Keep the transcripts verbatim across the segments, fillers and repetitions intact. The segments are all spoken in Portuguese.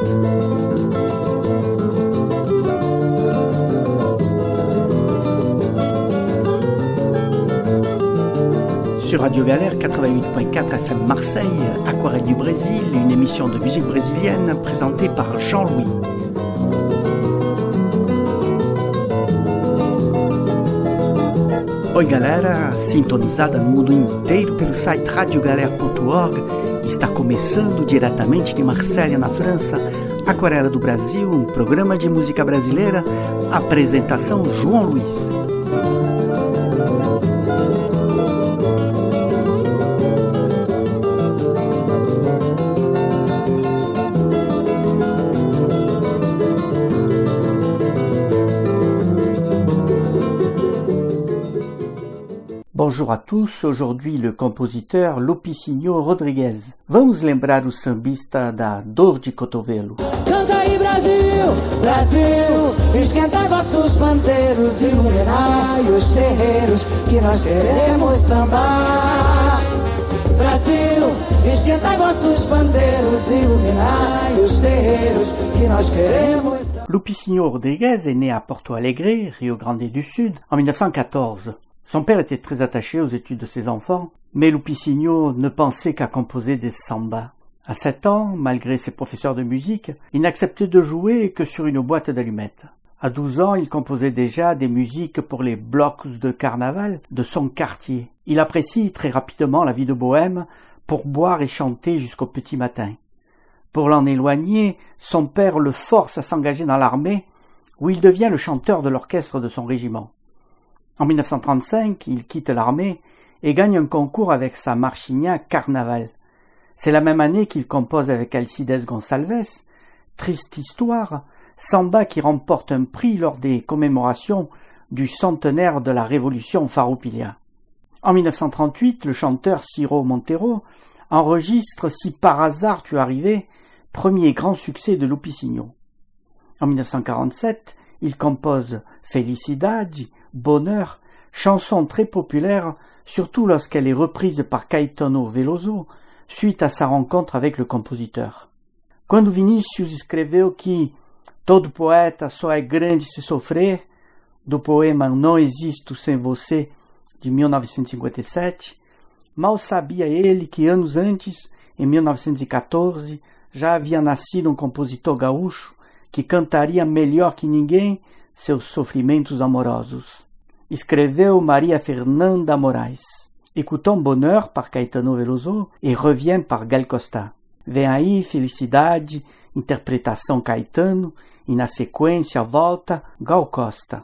Sur Radio Galère quatre-vingt-huit point quatre F M Marseille, Aquarelle du Brésil, une émission de musique brésilienne présentée par Jean-Louis. Oi galera, sintonizada no mundo inteiro pelo site radio galera ponto org, está começando diretamente de Marselha, na França, Aquarela do Brasil, um programa de música brasileira, apresentação João Luiz. Bonjour à tous, aujourd'hui le compositeur Lupicínio Rodrigues. Vamos lembrar o sambista da Dor de Cotovelo. Canta aí Brasil, Brasil, esquenta vossos pandeiros, iluminai os terreiros, que nós queremos sambar. Brasil, esquenta vossos pandeiros, iluminai os terreiros, que nós queremos sambar. Lupicínio Rodrigues est né à Porto Alegre, Rio Grande du Sud, en dix-neuf cent quatorze. Son père était très attaché aux études de ses enfants, mais Lupicínio ne pensait qu'à composer des sambas. À sept ans, malgré ses professeurs de musique, il n'acceptait de jouer que sur une boîte d'allumettes. À douze ans, il composait déjà des musiques pour les blocs de carnaval de son quartier. Il apprécie très rapidement la vie de bohème pour boire et chanter jusqu'au petit matin. Pour l'en éloigner, son père le force à s'engager dans l'armée, où il devient le chanteur de l'orchestre de son régiment. En dix-neuf cent trente-cinq, il quitte l'armée et gagne un concours avec sa marchinha Carnaval. C'est la même année qu'il compose avec Alcides Gonçalves, Triste Histoire, samba qui remporte un prix lors des commémorations du centenaire de la Révolution Farroupilha. En dix-neuf cent trente-huit, le chanteur Ciro Monteiro enregistre Si par hasard tu arrivais, premier grand succès de Lupicínio. En dix-neuf cent quarante-sept, il compose Felicidade, Bonheur, chanson très populaire, surtout lorsqu'elle est reprise par Caetano Veloso, suite à sa rencontre avec le compositeur. Quando Vinícius escreveu que todo poeta só é grande se sofrer, do poema Não Existo Sem Você, de mil novecentos e cinquenta e sete, mal sabia ele que anos antes, em mil novecentos e quatorze, já havia nascido um compositor gaúcho que cantaria melhor que ninguém seus sofrimentos amorosos. Escreveu Maria Fernanda Moraes. Écoutons Bonheur par Caetano Veloso et Revient par Gal Costa. Vem aí Felicidade, interpretação Caetano, e na sequência volta Gal Costa.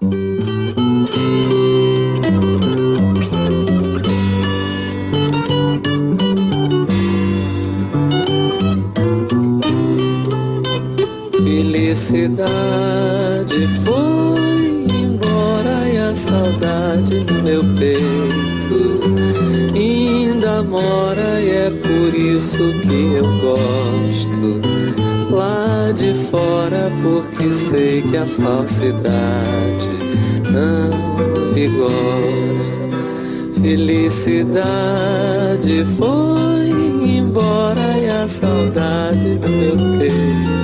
Felicidade foi embora e a saudade no meu peito ainda mora e é por isso que eu gosto lá de fora, porque sei que a falsidade não vigora. Felicidade foi embora e a saudade no meu peito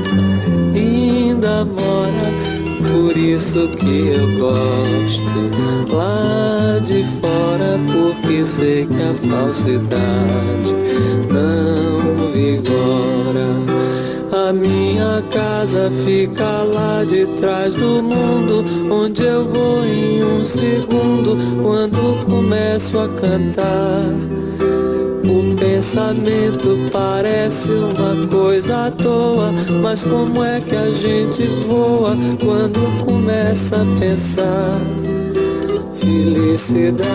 ainda mora, por isso que eu gosto lá de fora, porque sei que a falsidade não vigora. A minha casa fica lá de trás do mundo, onde eu vou em um segundo quando começo a cantar. O pensamento parece uma coisa à toa, mas como é que a gente voa quando começa a pensar? Felicidade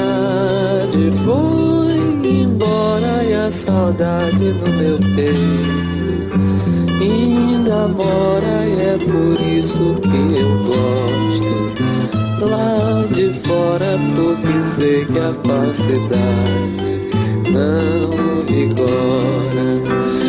foi embora e a saudade no meu peito ainda mora e é por isso que eu gosto lá de fora, porque sei que a falsidade não vigora.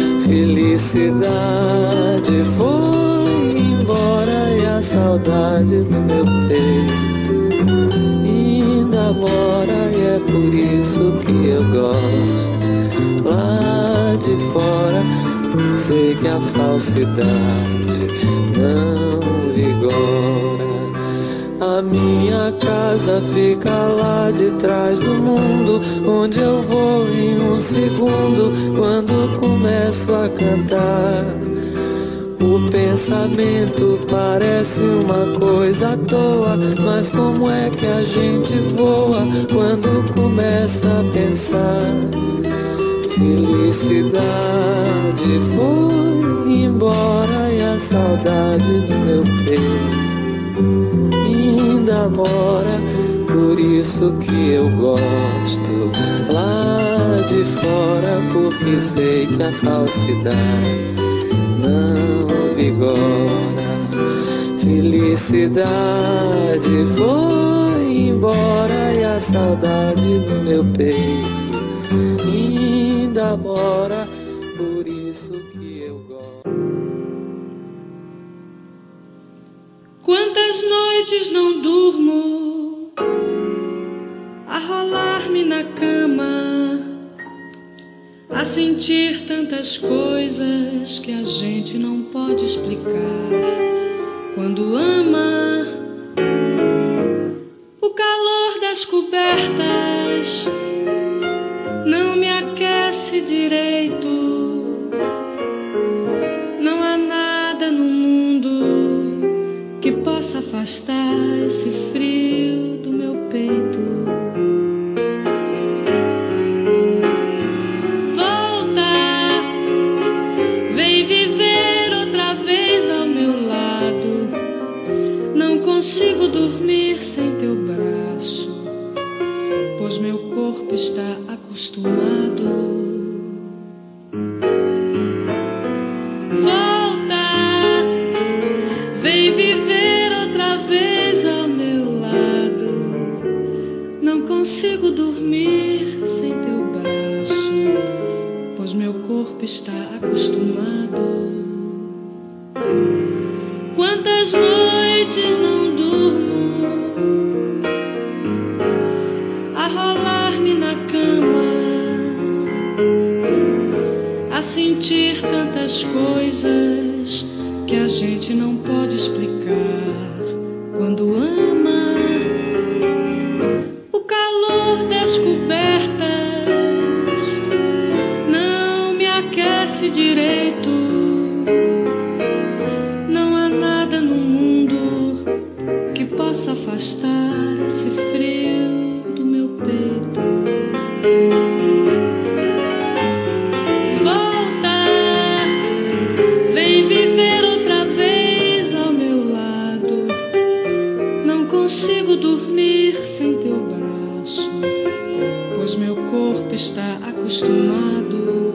Felicidade foi embora e a saudade no meu peito ainda mora e é por isso que eu gosto lá de fora, sei que a falsidade não vigora. A minha casa fica lá de trás do mundo, onde eu vou em um segundo quando começo a cantar. O pensamento parece uma coisa à toa, mas como é que a gente voa quando começa a pensar? Felicidade foi embora e a saudade do meu peito ainda mora, por isso que eu gosto lá de fora, porque sei que a falsidade não vigora. Felicidade foi embora e a saudade do meu peito ainda mora, por isso que eu gosto. Quantas noites não durmo a rolar-me na cama, a sentir tantas coisas que a gente não pode explicar. Quando ama o calor das cobertas, não me aquece direito. Não há nada no mundo que possa afastar esse frio do meu peito. Volta, vem viver outra vez ao meu lado. Não consigo dormir sem teu braço, pois meu corpo está acostumado. Vem viver outra vez ao meu lado. Não consigo dormir sem teu braço, pois meu corpo está acostumado. Quantas noites não durmo a rolar-me na cama, a sentir tantas coisas que a gente não pode explicar. Quando ama o calor das cobertas, não me aquece direito. Não há nada no mundo que possa afastar esse frio do meu peito. Volta, vem viver consigo dormir sem teu braço, pois meu corpo está acostumado.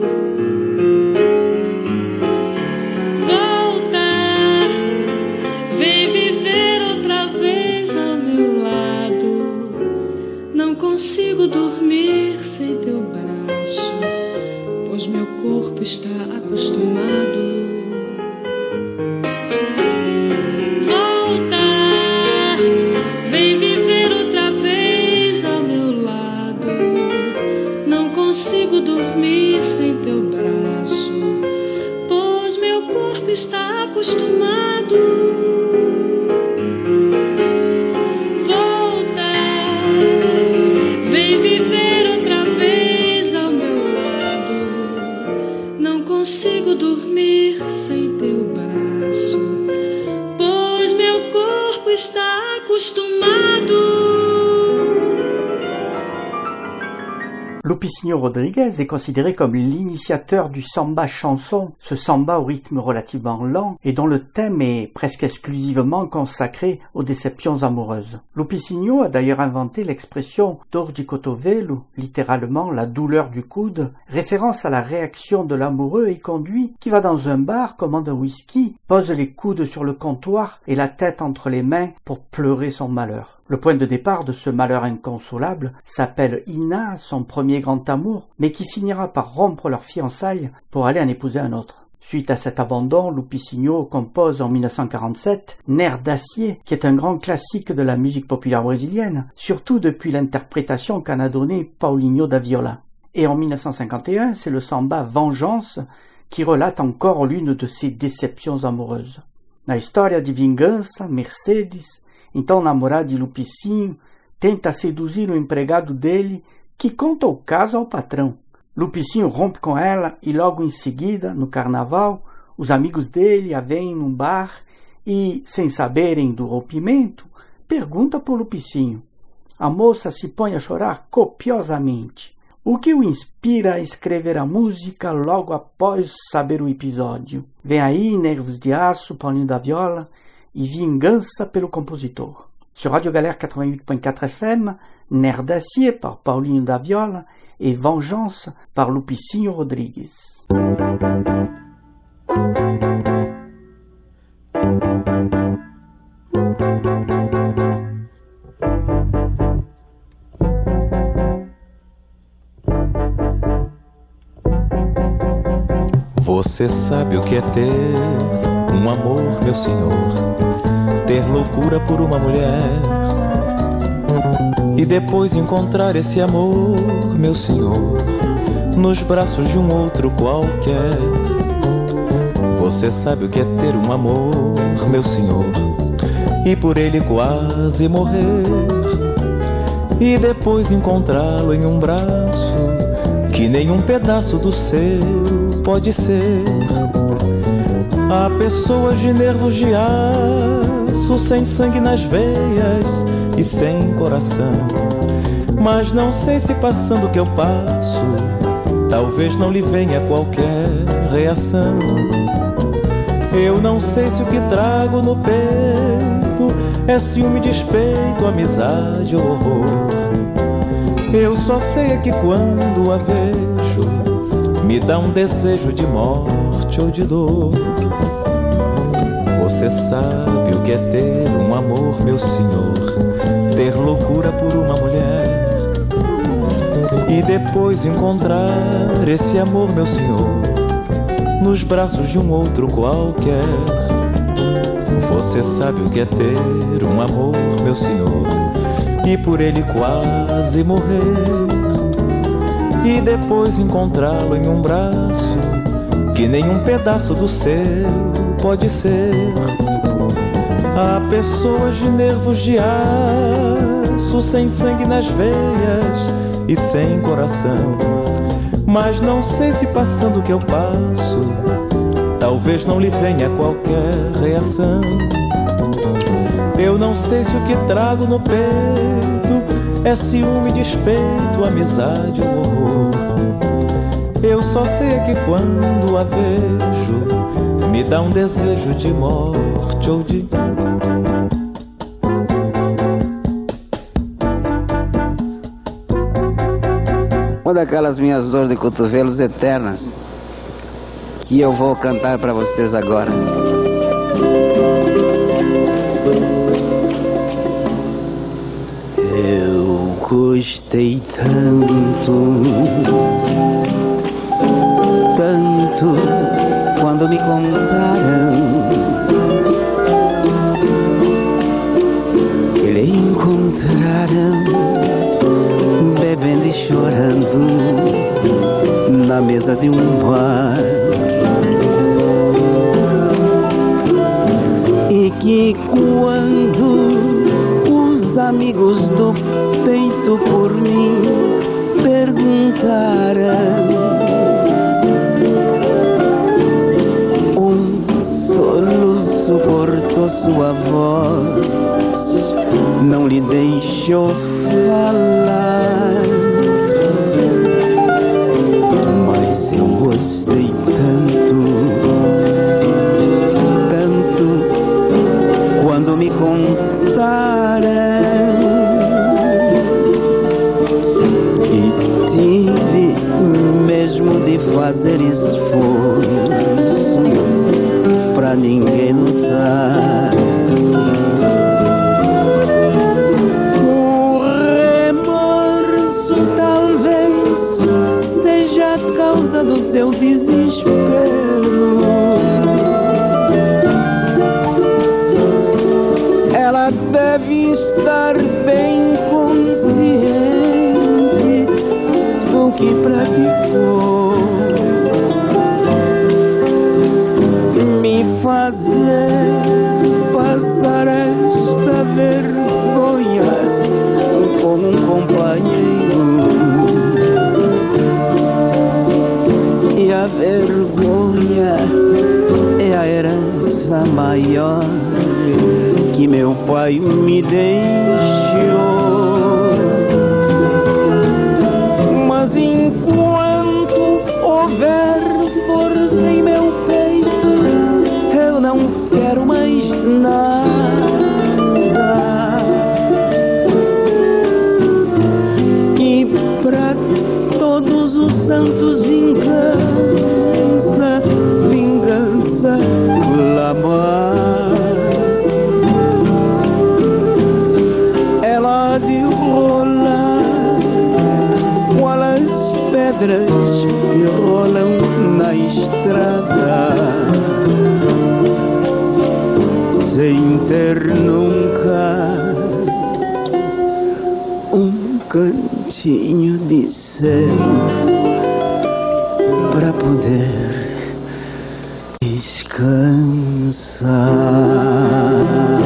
Volta, vem viver outra vez ao meu lado. Não consigo dormir sem teu braço, pois meu corpo está acostumado. Vem viver outra vez ao meu lado. Não consigo dormir sem teu braço, pois meu corpo está acostumado. Volta, vem viver outra vez ao meu lado. Não consigo dormir sem teu braço, pois meu corpo está acostumado. Lupicínio Rodrigues est considéré comme l'initiateur du samba chanson, ce samba au rythme relativement lent et dont le thème est presque exclusivement consacré aux déceptions amoureuses. Lupicínio a d'ailleurs inventé l'expression dor de cotovelo, littéralement la douleur du coude, référence à la réaction de l'amoureux éconduit qui va dans un bar, commande un whisky, pose les coudes sur le comptoir et la tête entre les mains pour pleurer son malheur. Le point de départ de ce malheur inconsolable s'appelle Ina, son premier grand amour, mais qui finira par rompre leurs fiançailles pour aller en épouser un autre. Suite à cet abandon, Lupicínio compose en mille neuf cent quarante-sept Nerf d'acier, qui est un grand classique de la musique populaire brésilienne, surtout depuis l'interprétation qu'en a donnée Paulinho da Viola. Et en mille neuf cent cinquante et un, c'est le samba Vengeance que relata encore l'une de ses decepções amoureuses. Na história de vingança, Mercedes, então namorada de Lupicinho, tenta seduzir o empregado dele, que conta o caso ao patrão. Lupicinho rompe com ela e logo em seguida, no carnaval, os amigos dele a veem num bar e, sem saberem do rompimento, pergunta por Lupicinho. A moça se põe a chorar copiosamente, o que o inspira a escrever a música logo após saber o episódio. Vem aí Nervos de Aço, Paulinho da Viola, e Vingança pelo compositor. Sur Radio Galère quatre-vingt-huit point quatre F M, Nerf d'acier par Paulinho da Viola et Vengeance par Lupicinho Rodrigues. Você sabe o que é ter um amor, meu senhor, ter loucura por uma mulher e depois encontrar esse amor, meu senhor, nos braços de um outro qualquer. Você sabe o que é ter um amor, meu senhor, e por ele quase morrer e depois encontrá-lo em um braço que nenhum pedaço do seu pode ser. Há pessoas de nervos de aço, sem sangue nas veias e sem coração, mas não sei se passando o que eu passo, talvez não lhe venha qualquer reação. Eu não sei se o que trago no peito é ciúme, despeito, amizade ou horror. Eu só sei é que quando a vejo me dá um desejo de morte ou de dor. Você sabe o que é ter um amor, meu senhor, ter loucura por uma mulher e depois encontrar esse amor, meu senhor, nos braços de um outro qualquer. Você sabe o que é ter um amor, meu senhor, e por ele quase morrer e depois encontrá-lo em um braço que nenhum pedaço do seu pode ser. Há pessoas de nervos de aço, sem sangue nas veias e sem coração, mas não sei se passando o que eu passo, talvez não lhe venha qualquer reação. Eu não sei se o que trago no peito é ciúme, despeito, amizade ou horror. Eu só sei é que quando a vejo me dá um desejo de morte ou de... Uma daquelas minhas dores de cotovelos eternas que eu vou cantar para vocês agora. Eu gostei tanto, tanto quando me contaram que lhe encontraram bebendo e chorando na mesa de um bar, e que quando os amigos do peito por mim perguntaram, um soluço cortou sua voz, não lhe deixou falar. Mas eu gostei tanto, tanto quando me contaram, e tive mesmo de fazer esforço pra ninguém notar. O remorso talvez seja a causa do seu desespero. Ela deve estar bem consciente do que praticou. fazer passar esta vergonha como um companheiro. E a vergonha é a herança maior que meu pai me deixou. Mas enquanto houver força em meu peito, eu não quero mais nada. E pra todos os santos vingança, vingança clamar. Ela de rolar qual as pedras que rolam na estrada, sem ter nunca um cantinho de céu pra poder descansar.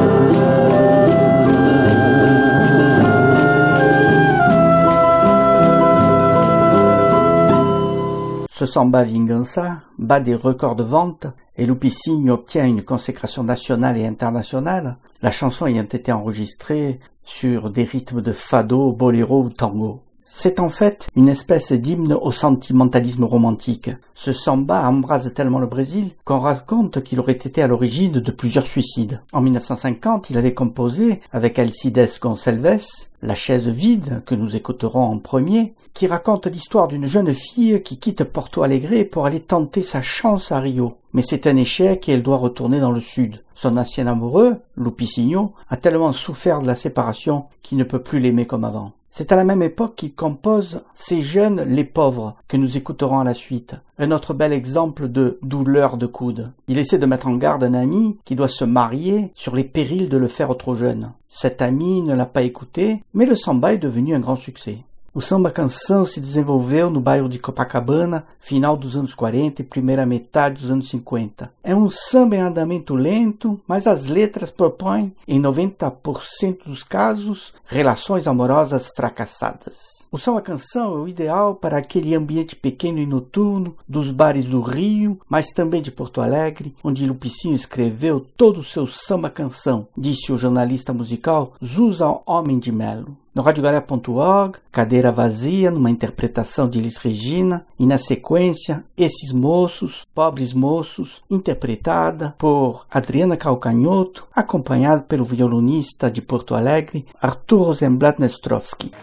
Ce samba Vingança bat des records de vente et Lupicigno obtient une consécration nationale et internationale, la chanson ayant été enregistrée sur des rythmes de fado, boléro ou tango. C'est en fait une espèce d'hymne au sentimentalisme romantique. Ce samba embrase tellement le Brésil qu'on raconte qu'il aurait été à l'origine de plusieurs suicides. En mille neuf cent cinquante, il avait composé avec Alcides Gonçalves La chaise vide, que nous écouterons en premier, qui raconte l'histoire d'une jeune fille qui quitte Porto Alegre pour aller tenter sa chance à Rio. Mais c'est un échec et elle doit retourner dans le sud. Son ancien amoureux, Lupicigno, a tellement souffert de la séparation qu'il ne peut plus l'aimer comme avant. C'est à la même époque qu'il compose Ces jeunes, les pauvres, que nous écouterons à la suite. Un autre bel exemple de douleur de coude. Il essaie de mettre en garde un ami qui doit se marier sur les périls de le faire trop jeune. Cet ami ne l'a pas écouté, mais le samba est devenu un grand succès. O samba canção se desenvolveu no bairro de Copacabana, final dos anos quarenta e primeira metade dos anos cinquenta. É um samba em andamento lento, mas as letras propõem, em noventa por cento dos casos, relações amorosas fracassadas. O samba canção é o ideal para aquele ambiente pequeno e noturno dos bares do Rio, mas também de Porto Alegre, onde Lupicigno escreveu todo o seu samba canção, disse o jornalista musical Zusa Homem de Melo. No rádio galé ponto org, Cadeira Vazia, numa interpretação de Elis Regina, e na sequência, Esses Moços, Pobres Moços, interpretada por Adriana Calcanhoto, acompanhada pelo violonista de Porto Alegre, Arthur Rosenblatt Nestrovsky.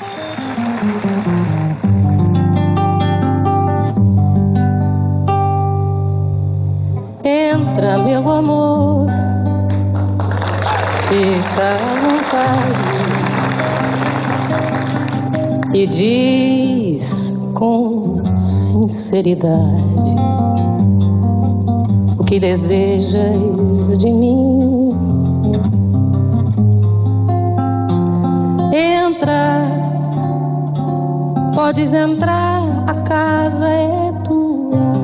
Entra, meu amor, fica à vontade e diz com sinceridade o que desejas de mim. Entra, podes entrar, a casa é tua.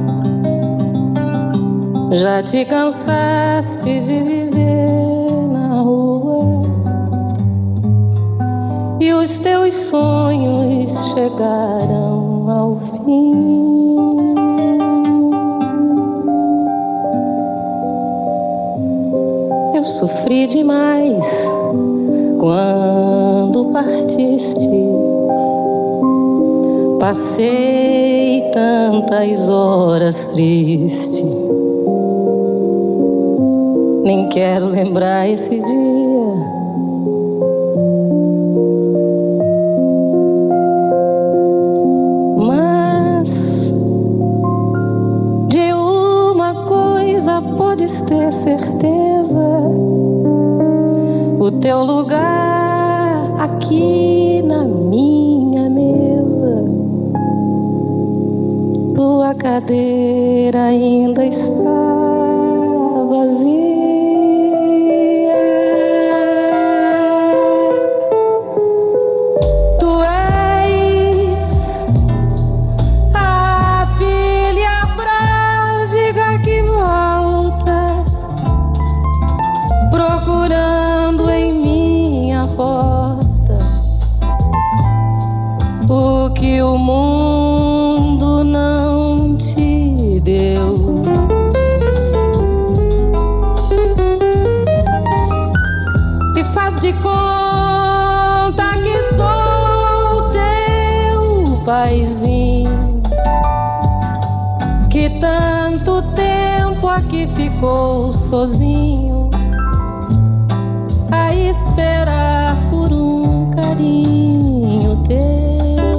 Já te cansaste de viver na rua e os teus sonhos chegaram ao fim. Eu sofri demais quando partiste. Passei tantas horas triste. Nem quero lembrar esse dia. Mas de uma coisa podes ter certeza: o teu lugar aqui na minha mesa, tua cadeira ainda está vazia. aqui ficou sozinho a esperar por um carinho teu.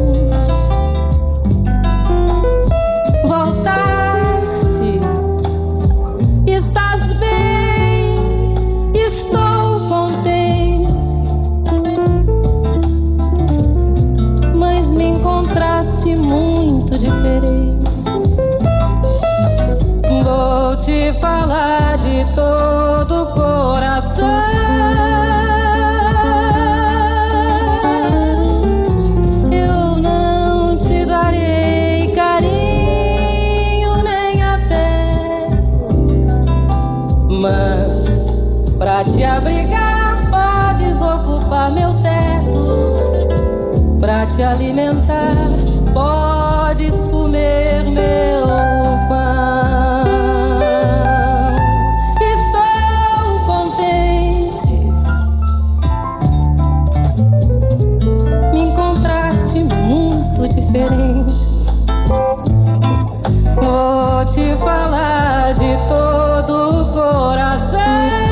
Voltaste, estás bem, estou contente, mas me encontraste muito diferente. Vou te falar de todo o coração. Eu não te darei carinho nem afeto, mas pra te abrigar podes ocupar meu teto. Pra te alimentar podes comer meu pão. Estou contente, me encontraste muito diferente. Vou te falar de todo o coração.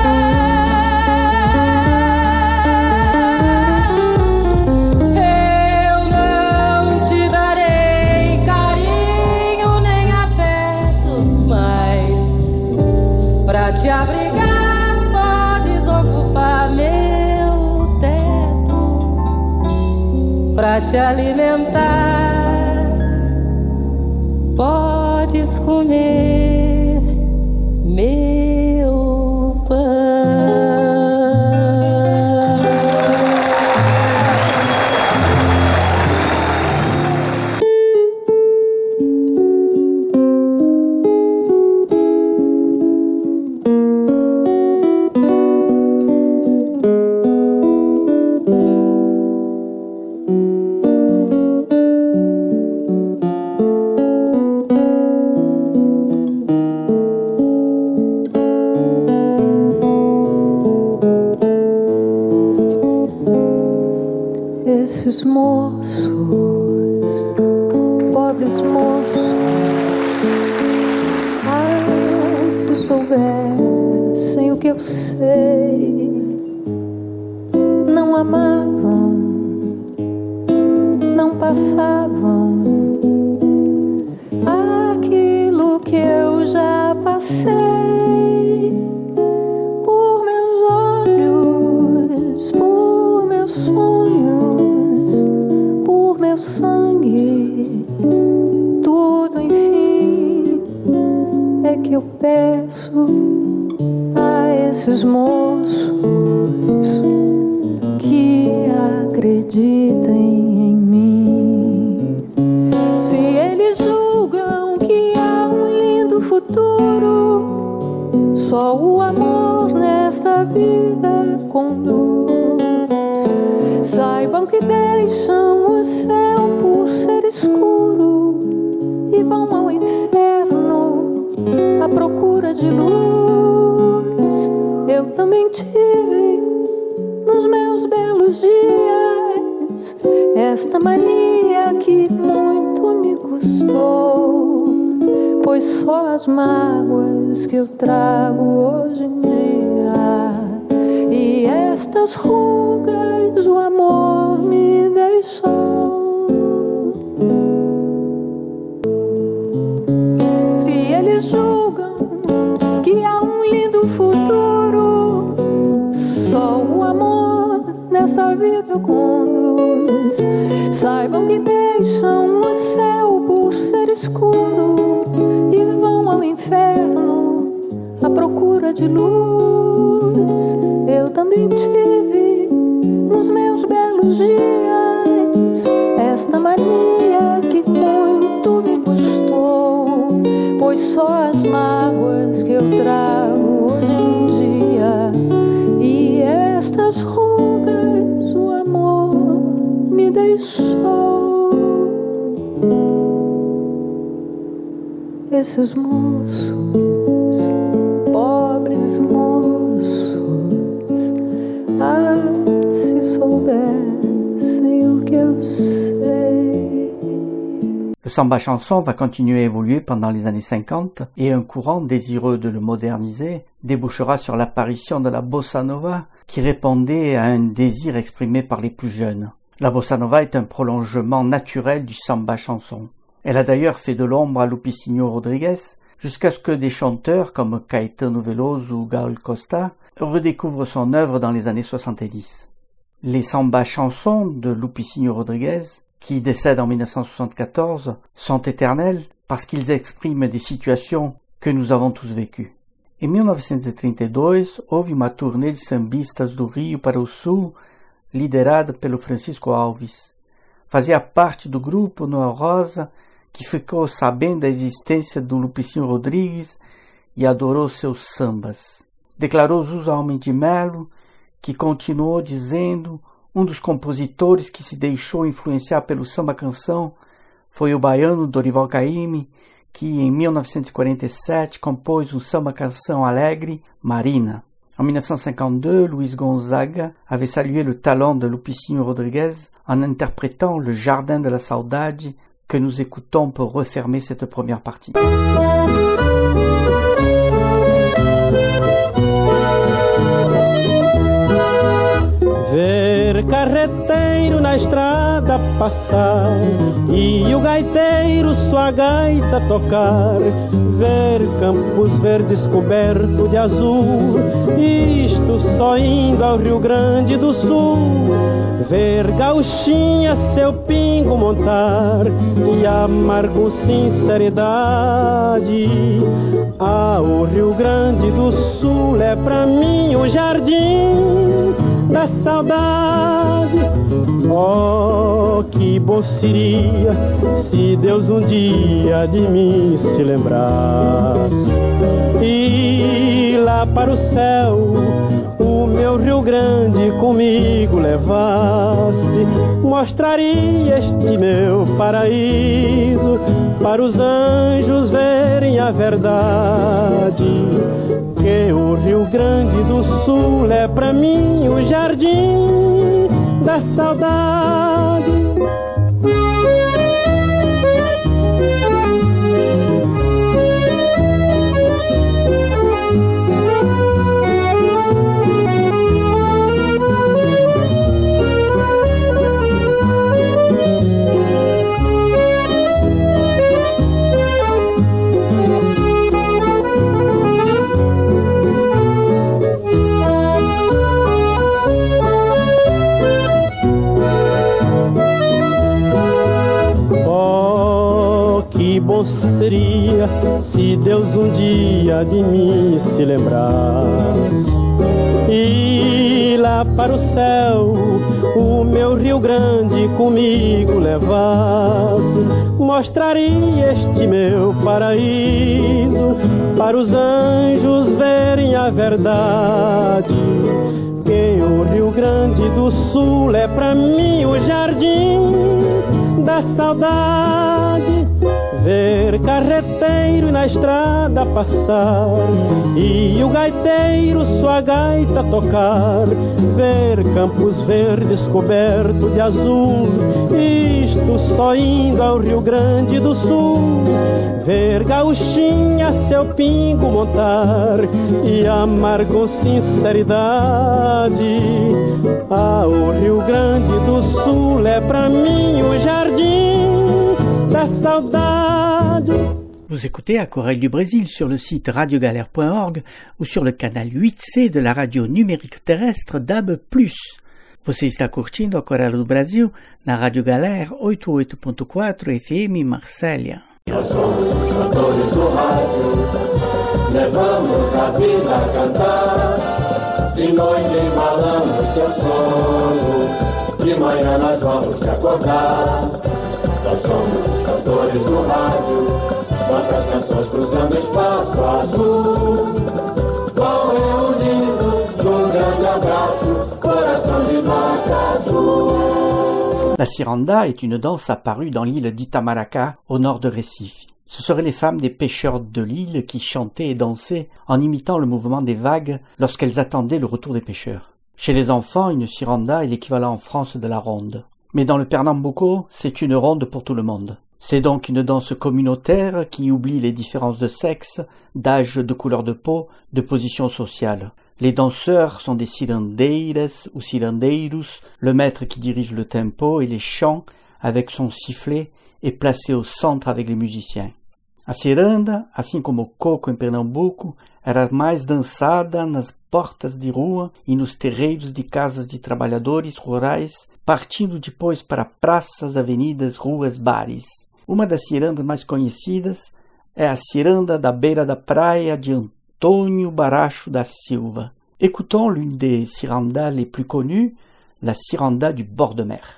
Te abrigar, podes ocupar meu teto. Pra te alimentar, podes comer meu pão. Esses moços, pobres moços, ah, se soubessem o que eu sei, não amavam, não passavam aquilo que eu já passei. Por meus olhos, por meus sonhos, por meu sangue, tudo enfim é que eu peço a esses moços que acreditem em mim. Se eles julgam que há um lindo futuro, só o amor nesta vida conduz. Saibam que deixam o céu por ser escuro e vão ao inferno à procura de luz. Eu também tive nos meus belos dias esta mania que muito me custou, pois só as mágoas que eu trago hoje em dia e estas rugas o amor me deixou. Se eles julgam que há um lindo futuro, só o amor nessa vida conduz. Saibam que deixam o céu por ser escuro e vão ao inferno à procura de luz. Eu também tive nos meus belos dias esta mania que muito me custou, pois só as mágoas que eu trago hoje em dia e estas rugas o amor me deixou. Esses moços, pobres moços, ah, se soubessem o que eu sei. Le samba chanson va continuer à évoluer pendant les années cinquante et un courant désireux de le moderniser débouchera sur l'apparition de la bossa nova qui répondait à un désir exprimé par les plus jeunes. La bossa nova est un prolongement naturel du samba chanson. Elle a d'ailleurs fait de l'ombre à Lupicínio Rodrigues jusqu'à ce que des chanteurs comme Caetano Veloso ou Gal Costa redécouvrent son œuvre dans les années soixante-dix. Les samba chansons de Lupicínio Rodrigues, qui décède en mille neuf cent soixante-quatorze, sont éternels parce qu'ils expriment des situations que nous avons tous vécues. Em mille novecentos e trinta e dois, houve uma turnê de sambistas do Rio para o Sul, liderada pelo Francisco Alves. Fazia parte do grupo Noel Rosa, que ficou sabendo da existência do Lupicínio Rodrigues e adorou seus sambas. Declarou Zusa Homem de Melo, que continuou dizendo um dos compositores que se deixou influenciar pelo samba-canção foi o baiano Dorival Caymmi, que em mille neuf cent quarante-sept compôs um samba-canção alegre, Marina. En mille neuf cent cinquante-deux, Luis Gonzaga avait salué le talent de Lupicínio Rodrigues en interprétant Le Jardin de la Saudade que nous écoutons pour refermer cette première partie. Ver carreteiro na estrada passar e o gaiteiro sua gaita tocar, ver campos verdes coberto de azul, isto só indo ao Rio Grande do Sul, ver gauchinha seu pingo montar e amar com sinceridade. Ah, o Rio Grande do Sul é pra mim o jardim da saudade. Oh, que bom seria se Deus um dia de mim se lembrasse e lá para o céu o meu Rio Grande comigo levasse. Mostraria este meu paraíso para os anjos verem a verdade, que o Rio Grande do Sul é pra mim o jardim da saudade. Seria se Deus um dia de mim se lembrasse e lá para o céu o meu Rio Grande comigo levasse. Mostraria este meu paraíso para os anjos verem a verdade, que o Rio Grande do Sul é pra mim o jardim da saudade. Ver carreteiro na estrada passar e o gaiteiro sua gaita tocar, ver campos verdes coberto de azul, isto só indo ao Rio Grande do Sul, ver gauchinha seu pingo montar e amar com sinceridade. Ah, o Rio Grande do Sul é pra mim o jardim da saudade. Vous écoutez Aquarelle du Brésil sur le site radio galère point org ou sur le canal huit C de la radio numérique terrestre D A B plus. Você está curtindo Aquarelle do Brasil na Rádio Galère oitenta e oito ponto quatro F M Marsella. Nós somos os cantores do rádio, levamos a vida a cantar, de noite embalamos teu sono, de manhã nós vamos te acordar. Nós somos os cantores do rádio, nossas canções cruzando espaço azul, vão reunindo num grande abraço, coração de nota azul. La ciranda est une danse apparue dans l'île d'Itamaracá, au nord de Recife. Ce seraient les femmes des pêcheurs de l'île qui chantaient et dansaient en imitant le mouvement des vagues lorsqu'elles attendaient le retour des pêcheurs. Chez les enfants, une ciranda est l'équivalent en France de la ronde. Mais dans le Pernambuco, c'est une ronde pour tout le monde. C'est donc une danse communautaire qui oublie les différences de sexe, d'âge, de couleur de peau, de position sociale. Les danseurs sont des cirandeires ou cirandeiros, le maître qui dirige le tempo et les chants avec son sifflet est placé au centre avec les musiciens. A ciranda, assim como o coco em Pernambuco, era mais dançada nas portas de rua e nos terreiros de casas de trabalhadores rurais, partindo depois para praças, avenidas, ruas, bares. Uma das cirandas mais conhecidas é a ciranda da beira da praia de Antônio Baracho da Silva. Écoutons l'une des cirandas les plus connues, la ciranda du bord de mer.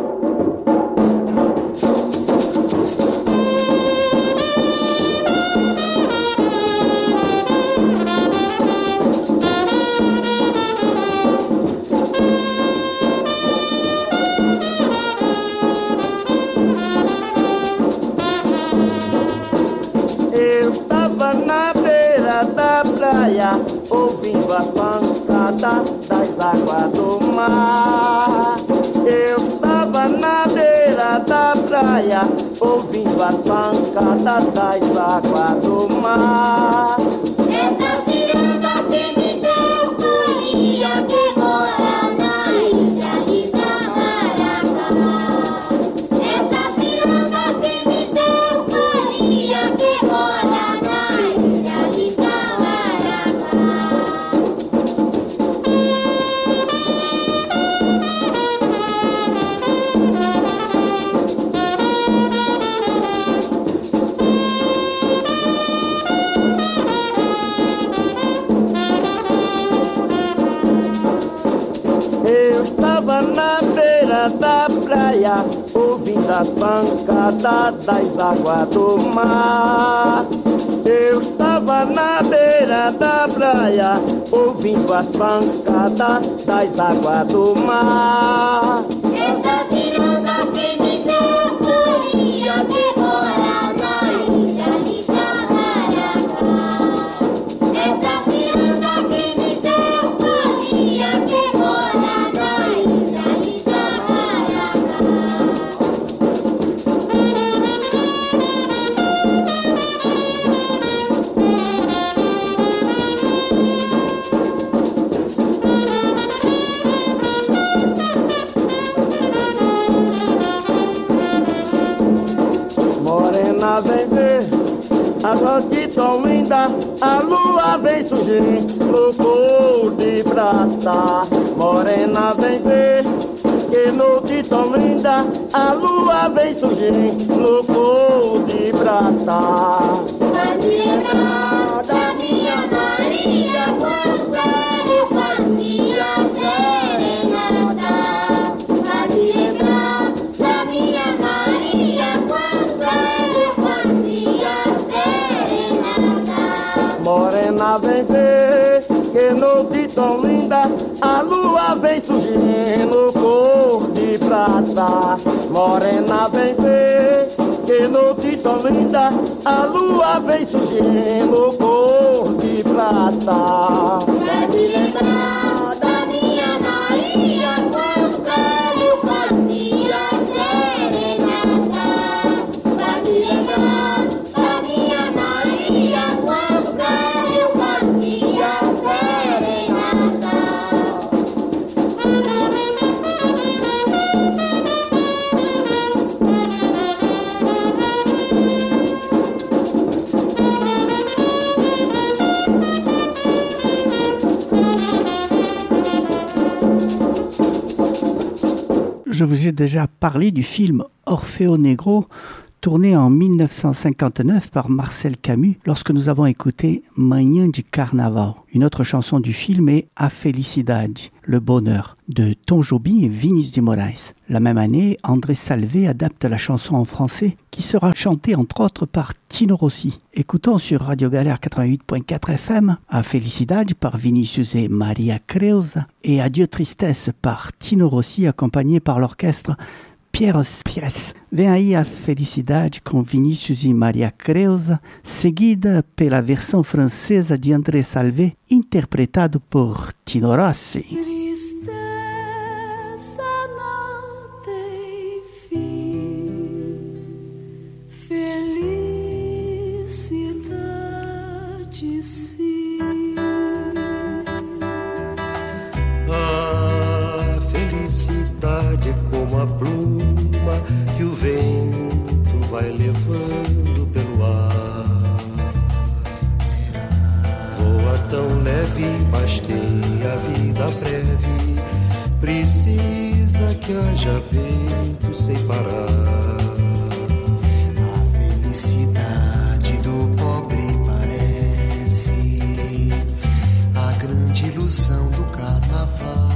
Ouvindo a pancada das águas do mar. Eu estava na beira da praia, ouvindo a pancada das águas do mar. Essa ciranda que me deu folia, que mora na ilha de Itamaracá. Essa ciranda que me deu folia, que mora na ilha de Itamaracá. Na beira da praia, ouvindo as pancadas das águas do mar. Eu estava na beira da praia, ouvindo as pancadas das águas do mar. Essa ciranda que me deu folia, que mora na ilha de Itamaracá. Essa ciranda que me deu folia, que mora na ilha de Itamaracá. Morena vem ver a noite tão linda, a lua vem surgindo no cor de prata. Morena vem ver que noite tão linda, a lua vem surgindo no cor de prata. Vai me lembrar da minha Maria, quando velho fazia serenata. Vai me lembrar da minha Maria, quando velho fazia serenata. Morena vem ver que noite tão linda, a lua vem surgindo cor de prata. Morena vem ver que noite tão linda, a lua vem surgindo cor de prata. Vai me lembrar da minha Maria, quando velho fazia serenata. Vai me lembrar da minha Maria, quando velho fazia serenata. Je vous ai déjà parlé du film Orfeo Negro, tourné en mille neuf cent cinquante-neuf par Marcel Camus lorsque nous avons écouté Manhã de Carnaval. Une autre chanson du film est A Felicidade, le bonheur, de Tom Jobim et Vinícius de Moraes. La même année, André Salvé adapte la chanson en français qui sera chantée entre autres par Tino Rossi. Écoutons sur Radio Galère quatre-vingt-huit virgule quatre F M A Felicidade par Vinícius et Maria Creuza et Adieu Tristesse par Tino Rossi accompagné par l'orchestre Pierre Pires. Vem aí a Felicidade com Vinícius e Maria Creuza, seguida pela versão francesa de André Salvé, interpretado por Tino Rossi. Tristeza não tem fim, pluma que o vento vai levando pelo ar. Voa tão leve, mas tem a vida breve. Precisa que haja vento sem parar. A felicidade do pobre parece a grande ilusão do carnaval.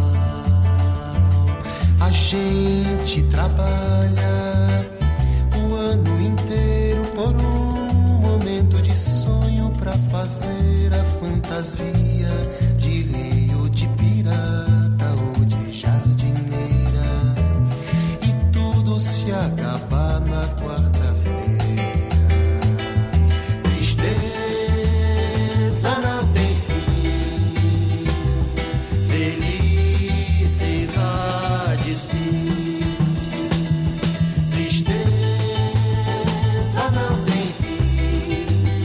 A gente trabalha o ano inteiro por um momento de sonho pra fazer a fantasia de rei ou de pirata ou de jardineira, e tudo se acabar na quarta-feira. Tristeza não tem fim, felicidade sim. Tristeza não tem fim,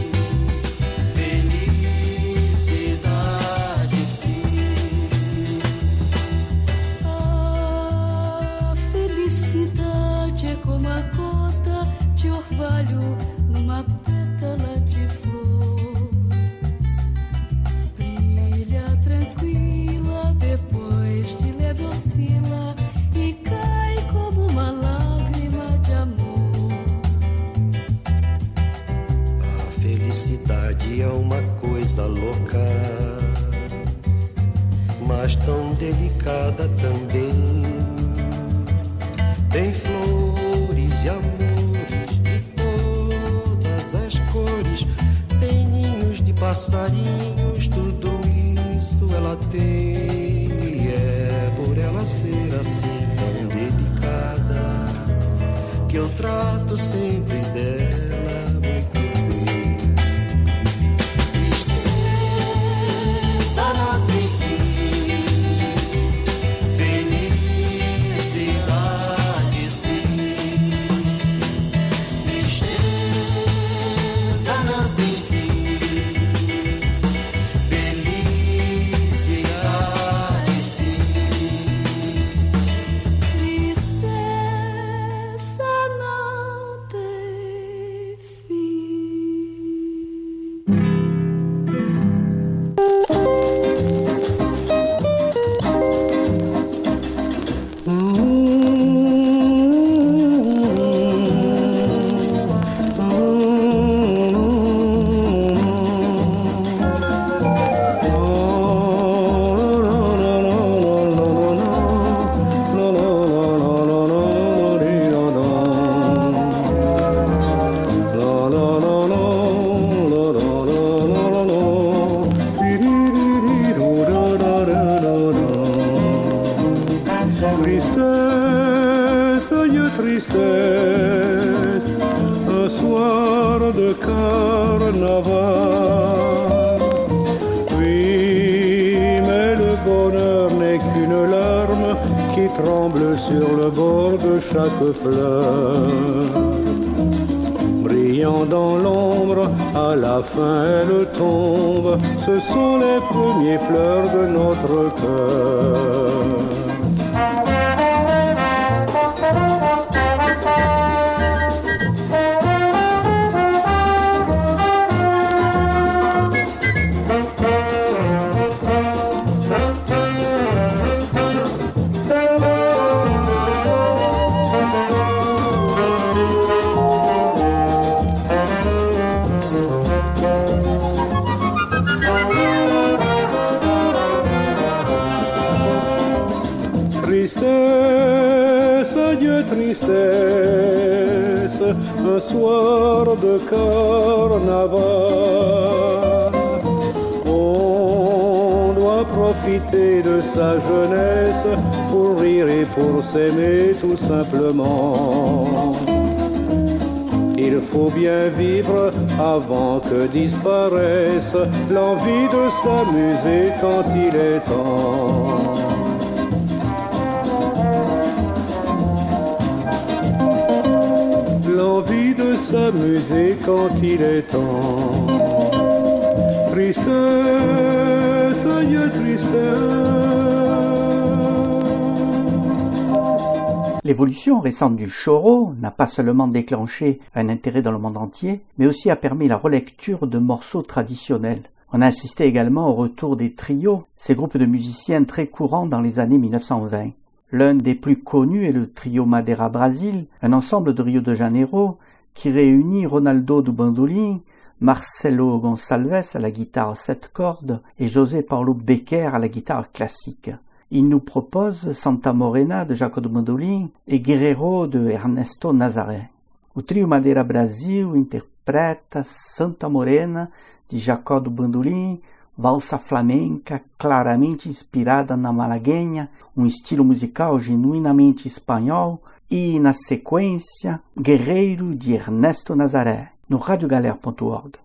felicidade sim. A felicidade é como a gota de orvalho numa pétala de flor. Brilha tranquila, depois de leve oscila e cai como uma lágrima de amor. A felicidade é uma coisa louca, mas tão delicada também. Tem flores e amores de todas as cores, tem ninhos de passarinhos, tudo isso ela tem. E é por ela ser assim tão delicada que eu trato sempre dela muito bem. Tristeza não tem fim, felicidade sim. Tristeza não tem fim, felicidade sim. Tristeza não tem Tristesse, adieu tristesse, un soir de carnaval. Oui, mais le bonheur n'est qu'une larme qui tremble sur le bord de chaque fleur. Brillant dans l'ombre, à la fin elle tombe, ce sont les premières fleurs de notre cœur. Tristesse, adieu tristesse, un soir de carnaval. On doit profiter de sa jeunesse pour rire et pour s'aimer tout simplement. Il faut bien vivre avant que disparaisse l'envie de s'amuser quand il est temps. L'envie de s'amuser quand il est temps. Tristesse, adieu tristesse. L'évolution récente du choro n'a pas seulement déclenché un intérêt dans le monde entier, mais aussi a permis la relecture de morceaux traditionnels. On a assisté également au retour des trios, ces groupes de musiciens très courants dans les années mille neuf cent vingt. L'un des plus connus est le trio Madeira Brasil, un ensemble de Rio de Janeiro qui réunit Ronaldo do Bandolim, Marcelo Gonçalves à la guitare sept cordes et José Paulo Becker à la guitare classique. Il nous propose Santa Morena de Jaco do Bandolim et Guerrero de Ernesto Nazaré. O trio Madeira Brasil interpreta Santa Morena de Jacó do Bandolim, valsa flamenca claramente inspirada na malagueña, um estilo musical genuinamente espanhol, e, na sequência, Guerreiro de Ernesto Nazaré, no radiogalera ponto org.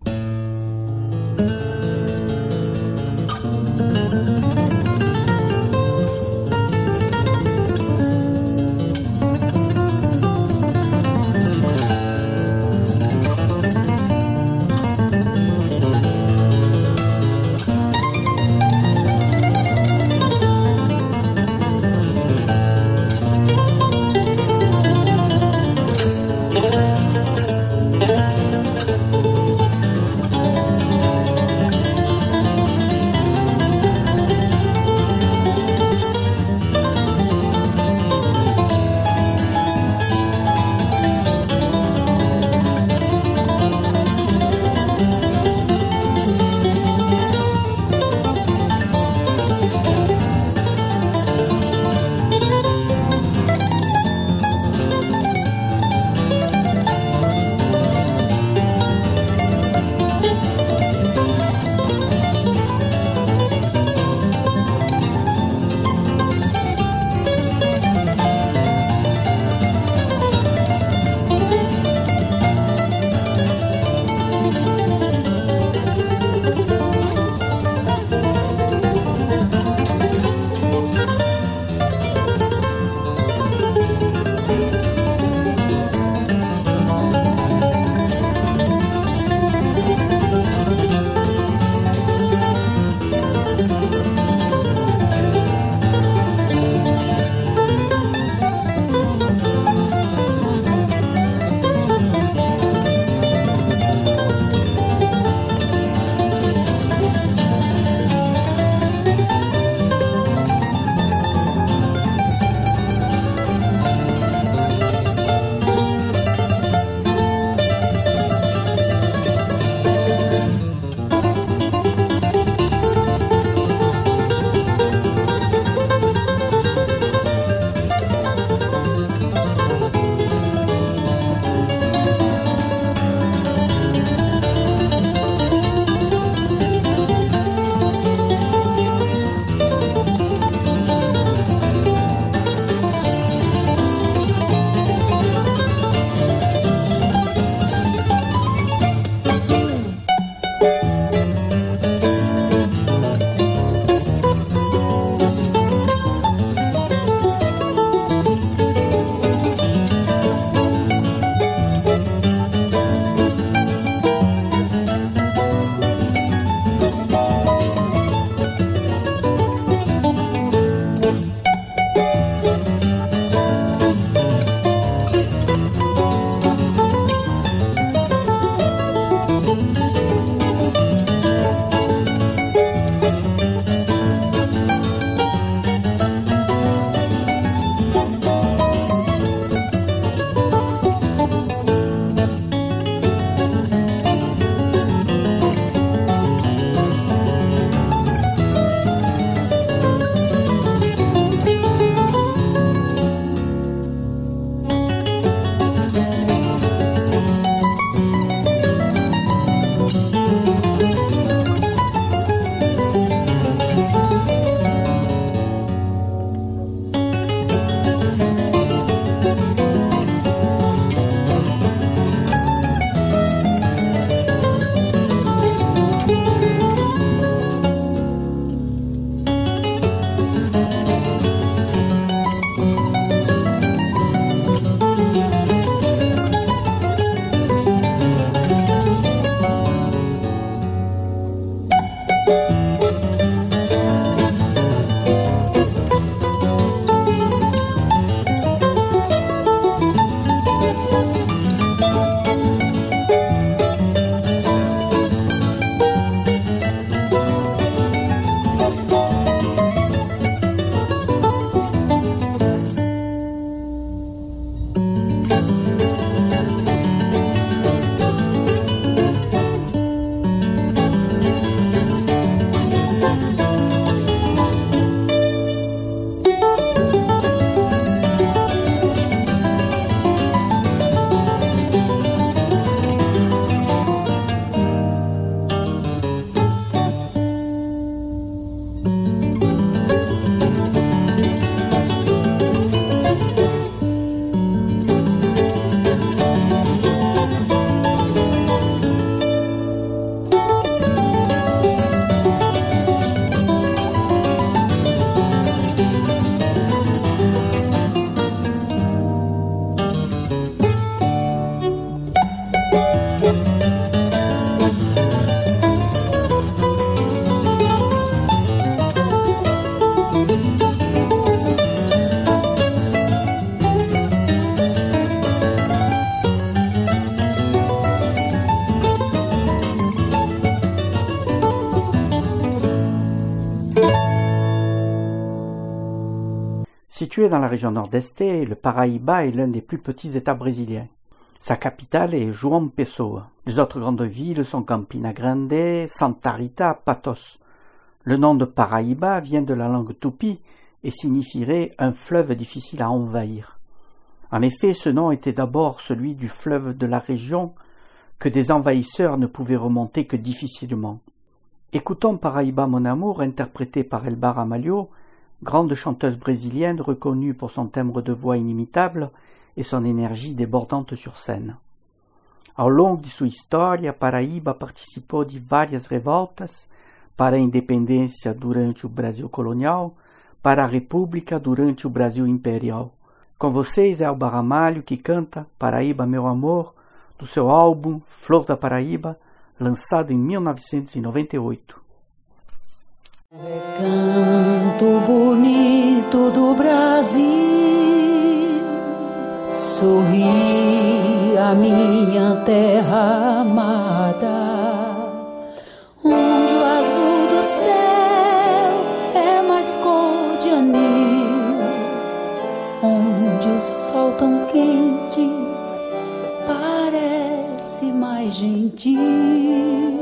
Situé dans la région nord-est, le Paraíba est l'un des plus petits États brésiliens. Sa capitale est João Pessoa. Les autres grandes villes sont Campina Grande, Santa Rita, Patos. Le nom de Paraíba vient de la langue tupi et signifierait un fleuve difficile à envahir. En effet, ce nom était d'abord celui du fleuve de la région que des envahisseurs ne pouvaient remonter que difficilement. Écoutons Paraíba mon amour, interprété par Elba Ramalho, grande chanteuse brésilienne reconnue pour son timbre de voix inimitable e sua énergie débordante sur scène. Ao longo de sua história, Paraíba participou de várias revoltas para a independência durante o Brasil colonial, para a República durante o Brasil imperial. Com vocês é Elba Ramalho que canta Paraíba Meu Amor, do seu álbum Flor da Paraíba, lançado em mil novecentos e noventa e oito. Recanto bonito do Brasil, sorri a minha terra amada, onde o azul do céu é mais cor de anil, onde o sol tão quente parece mais gentil.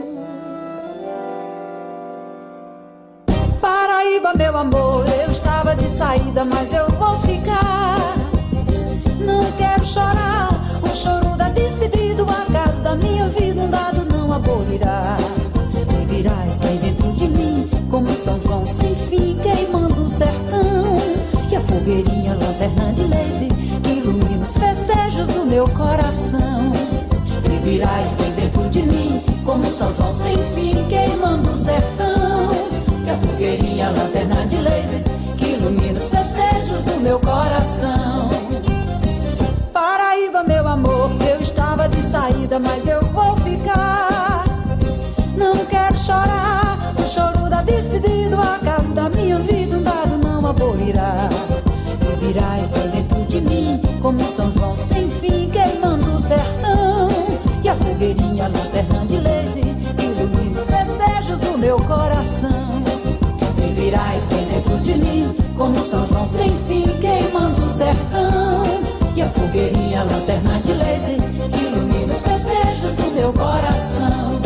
Paraíba, meu amor, eu estava de saída, mas eu vou ficar. Não quero chorar o choro da despedida, o acaso da minha vida um dado não abolirá. Vivirás bem dentro de mim, como São João sem fim, queimando o sertão. E a fogueirinha, lanterna de laser, que ilumina os festejos do meu coração. Vivirás bem dentro de mim, como São João sem fim, queimando o sertão. E a fogueirinha, lanterna de laser, que ilumina os festejos do meu coração. Paraíba, meu amor, eu estava de saída, mas eu vou ficar. Não quero chorar o choro da despedida, o acaso da minha vida um dado não abolirá. Vivirás bem dentro de mim, como São João sem fim, queimando o sertão. E a fogueirinha, lanterna de laser, que ilumina os festejos do meu coração. Vivirás bem dentro de mim, como São João sem fim, queimando o sertão. E a fogueirinha, lanterna de laser, que ilumina os festejos do meu coração.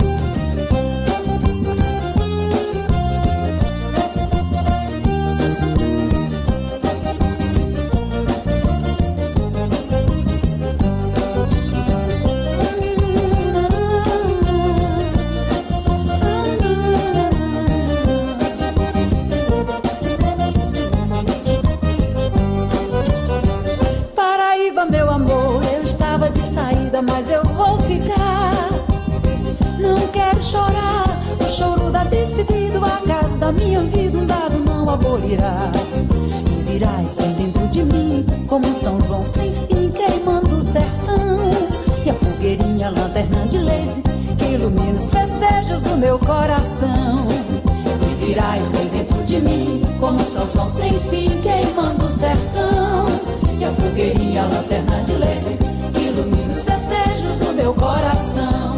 Mas eu vou ficar. Não quero chorar o choro da despedida, o acaso da minha vida um dado não abolirá. E virás bem dentro de mim, como São João sem fim, queimando o sertão. E a fogueirinha, lanterna de laser, que ilumina os festejos do meu coração. E virás bem dentro de mim, como São João sem fim, queimando o sertão. E a fogueirinha, lanterna de laser, que ilumina os festejos do meu coração.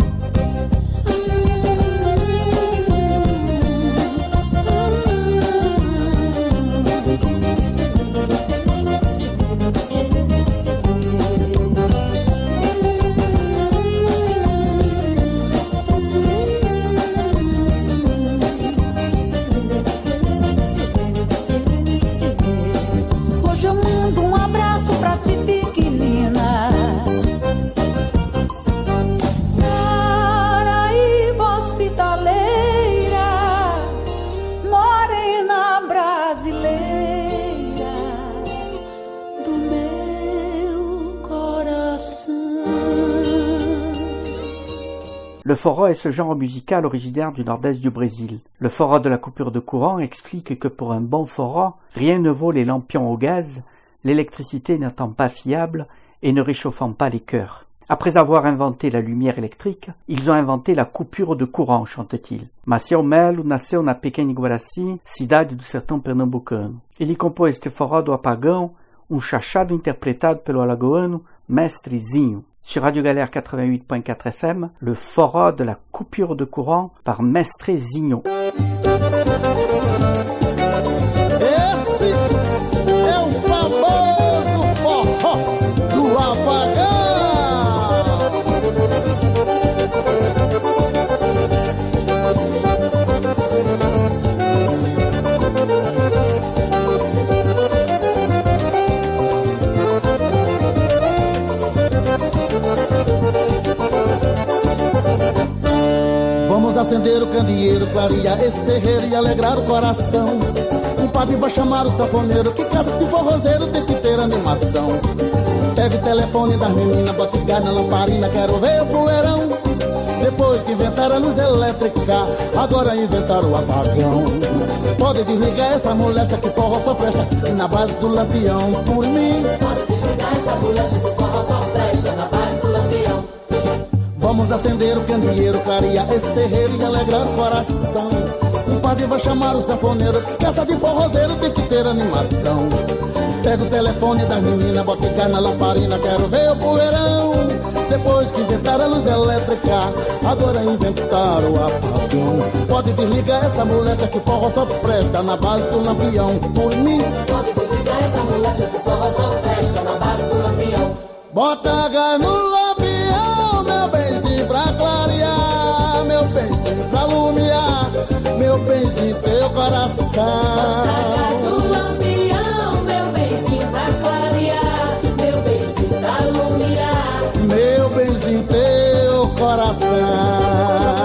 Hoje eu mando um abraço pra ti, pequenina. Paraíba hospitaleira, morena brasileira do meu coração. Le forró est ce genre musical originaire du nord-est du Brésil. Le forró de la coupure de courant explique que pour un bon forró, rien ne vaut les lampions au gaz, l'électricité n'étant pas fiable et ne réchauffant pas les cœurs. Après avoir inventé la lumière électrique, ils ont inventé la coupure de courant, chante-t-il. Maciel Melo nasceu na pequena Iguaraci, cidade do sertão pernambucano. Ele compôs este forró do apagão, um chachado interpretado pelo alagoano Mestre Zinho. Sur Radio Galère quatre-vingt-huit point quatre F M, le forró de la coupure de courant par Mestre Zinho. Esse clarear esse terreiro e alegrar o coração. Um padre vai chamar o sanfoneiro, que casa de forrozeiro tem que ter animação. Pega o telefone das meninas, bota o gás na lamparina, quero ver o poeirão. Depois que inventaram a luz elétrica, agora inventaram o apagão. Pode desligar essa moleque que forró só presta na base do lampião. Por mim, pode desligar essa moleque que forró só presta na base do lampião. Vamos acender o candeeiro, clarear esse terreiro e alegrar o coração. O padre vai chamar o sanfoneiro, que casa de forrozeiro tem que ter animação. Pega o telefone das meninas, bota o gás na lamparina, quero ver o poeirão. Depois que inventaram a luz elétrica, agora inventaram o apagão. Pode desligar essa moleque que forró só presta na base do lampião. Por mim, pode desligar essa moleque que forró só presta na base do lampião. Bota gás no lampião, meu benzinho, pra clarear, meu benzinho, pra iluminar, meu benzinho, teu coração. Bota gás no lampião, meu benzinho, pra clarear, meu benzinho, pra iluminar, meu benzinho, teu coração.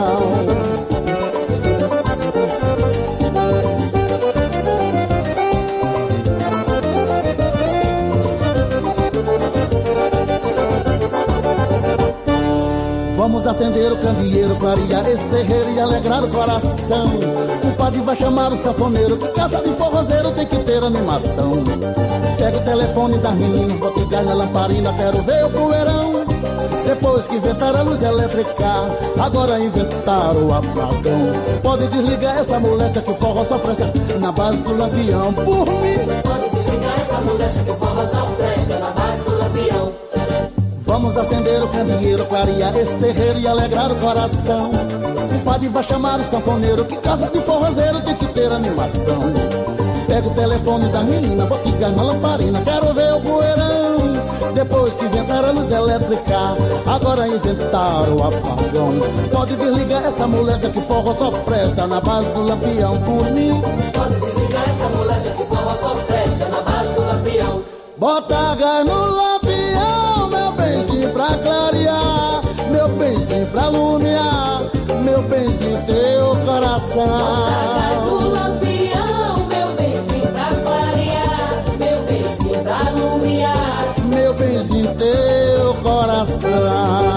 Vamos acender o candeeiro, clarear esse terreiro e alegrar o coração. O padre vai chamar o sanfoneiro, que casa de forrozeiro tem que ter animação. Pega o telefone das meninas, bota o gás na lamparina, quero ver o poeirão. Depois que inventaram a luz elétrica, agora inventaram o apagão. Pode desligar essa moleque que o forró só presta na base do lampião. Por mim, pode desligar essa moleque que o forró só presta na base do lampião. Vamos acender o candeeiro, clarear esse terreiro e alegrar o coração. O padre vai chamar o sanfoneiro, que casa de forrozeiro tem que ter animação. Pega o telefone das meninas, bota o gás na lamparina, quero ver o poeirão. Depois que inventaram a luz elétrica, agora inventaram o apagão. Pode desligar essa moleque que forró só presta na base do lampião. Por mim, pode desligar essa moleque que forró só presta na base do lampião. Bota gás no lampião, meu benzinho, pra clarear, meu benzinho, pra iluminar, meu benzinho, teu coração. Bota gás no lampião, meu benzinho, pra clarear, meu benzinho, pra iluminar, meu benzinho, teu coração.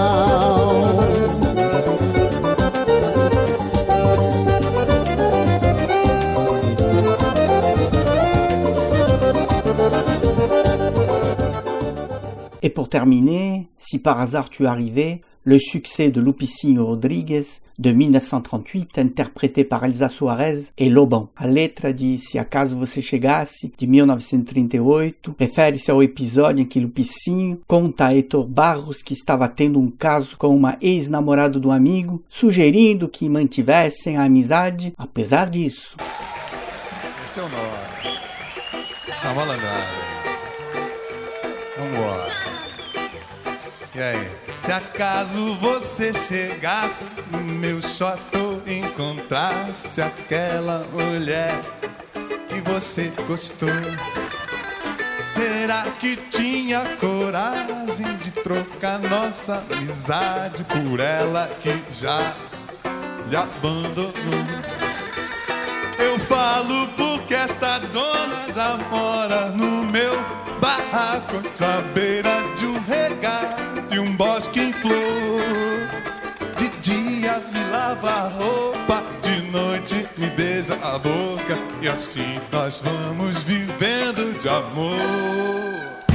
Et pour terminer, si par hasard tu arrivais, le succès de Lupicínio Rodrigues de mille neuf cent trente-huit, interprété par Elza Soares e Lobão. A letra de Se Acaso Você Chegasse, de mil novecentos e trinta e oito, refere-se ao episódio em que Lupicínio conta a Heitor Barros que estava tendo um caso com uma ex-namorada do amigo, sugerindo que mantivessem a amizade apesar disso. Esse é o nome. Tá malandrada. Vambora. E aí? Se acaso você chegasse no meu chateau, encontrasse aquela mulher que você gostou, será que tinha coragem de trocar nossa amizade por ela que já lhe abandonou? Eu falo porque esta dona já mora no meu barraco, à beira de um regato e um bosque em flor. De dia me lava a roupa, de noite me beija a boca, e assim nós vamos vivendo de amor.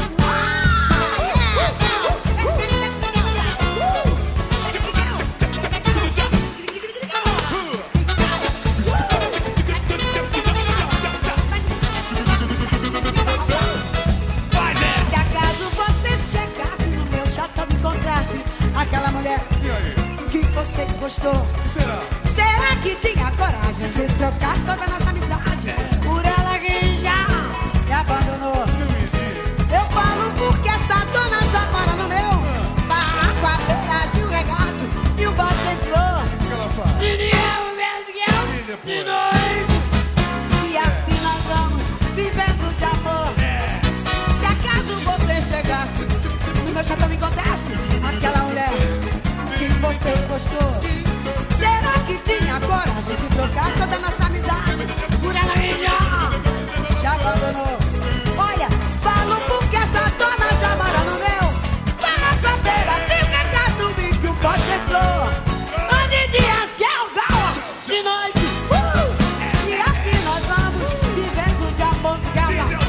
Aquela mulher que você gostou, que será? Será que tinha coragem de trocar toda a nossa amizade por ela que já me abandonou? Eu falo porque essa dona já mora no meu barraco, à beira de um regato e um bosque em flor. O que ela faz? Dinheiro, mesmo, de noite. E assim nós vamos vivendo de amor. É. Se acaso você chegasse no meu chateau, me encontrasse aquela mulher que você gostou, será que tinha coragem tive que trocar toda nossa amizade por ela melhor. Já abandonou. Olha, falo porque essa dona já mora no meu. Para a cadeira de mercado que o pode pessoa. Ande dias que é o gal, de noite. Uh! E assim nós vamos vivendo de amor de guerra.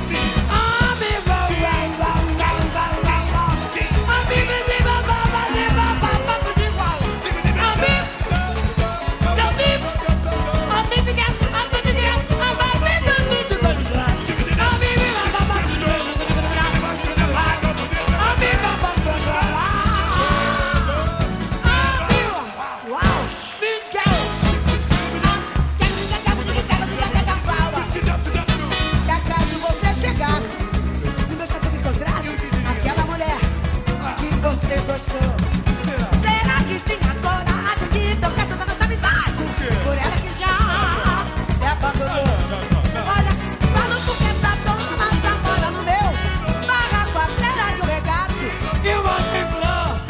Será que tinha coragem de tocar toda nossa amizade? Por ela que já me abandonou. Olha, falo porque essa dona já mora no meu barraco, a terra do regato. E o manipulou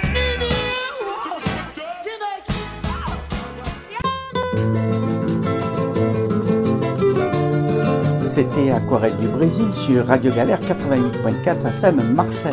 de noite. C'était Aquarelle du Brésil sur Radio Galère quatre-vingt-huit point quatre F M Marseille.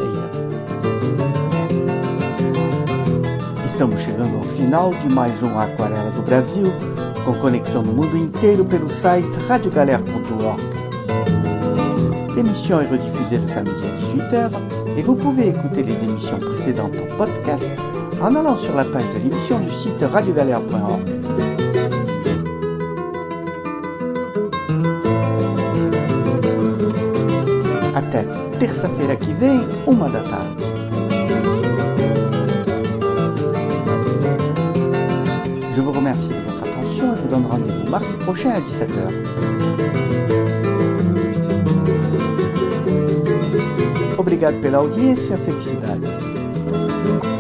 Estamos chegando ao final de mais um Aquarela do Brasil, com conexão no mundo inteiro pelo site radio galère ponto org. L'émission est rediffusée le samedi à dix-huit heures et vous pouvez écouter les émissions précédentes en podcast en allant sur la page de l'émission du site radio galère point org. Até terça-feira que vem, uma da tarde. Je vous remercie de votre attention et vous donne rendez-vous mardi prochain à dix-sept heures. Obrigado pela audiência, felicidades.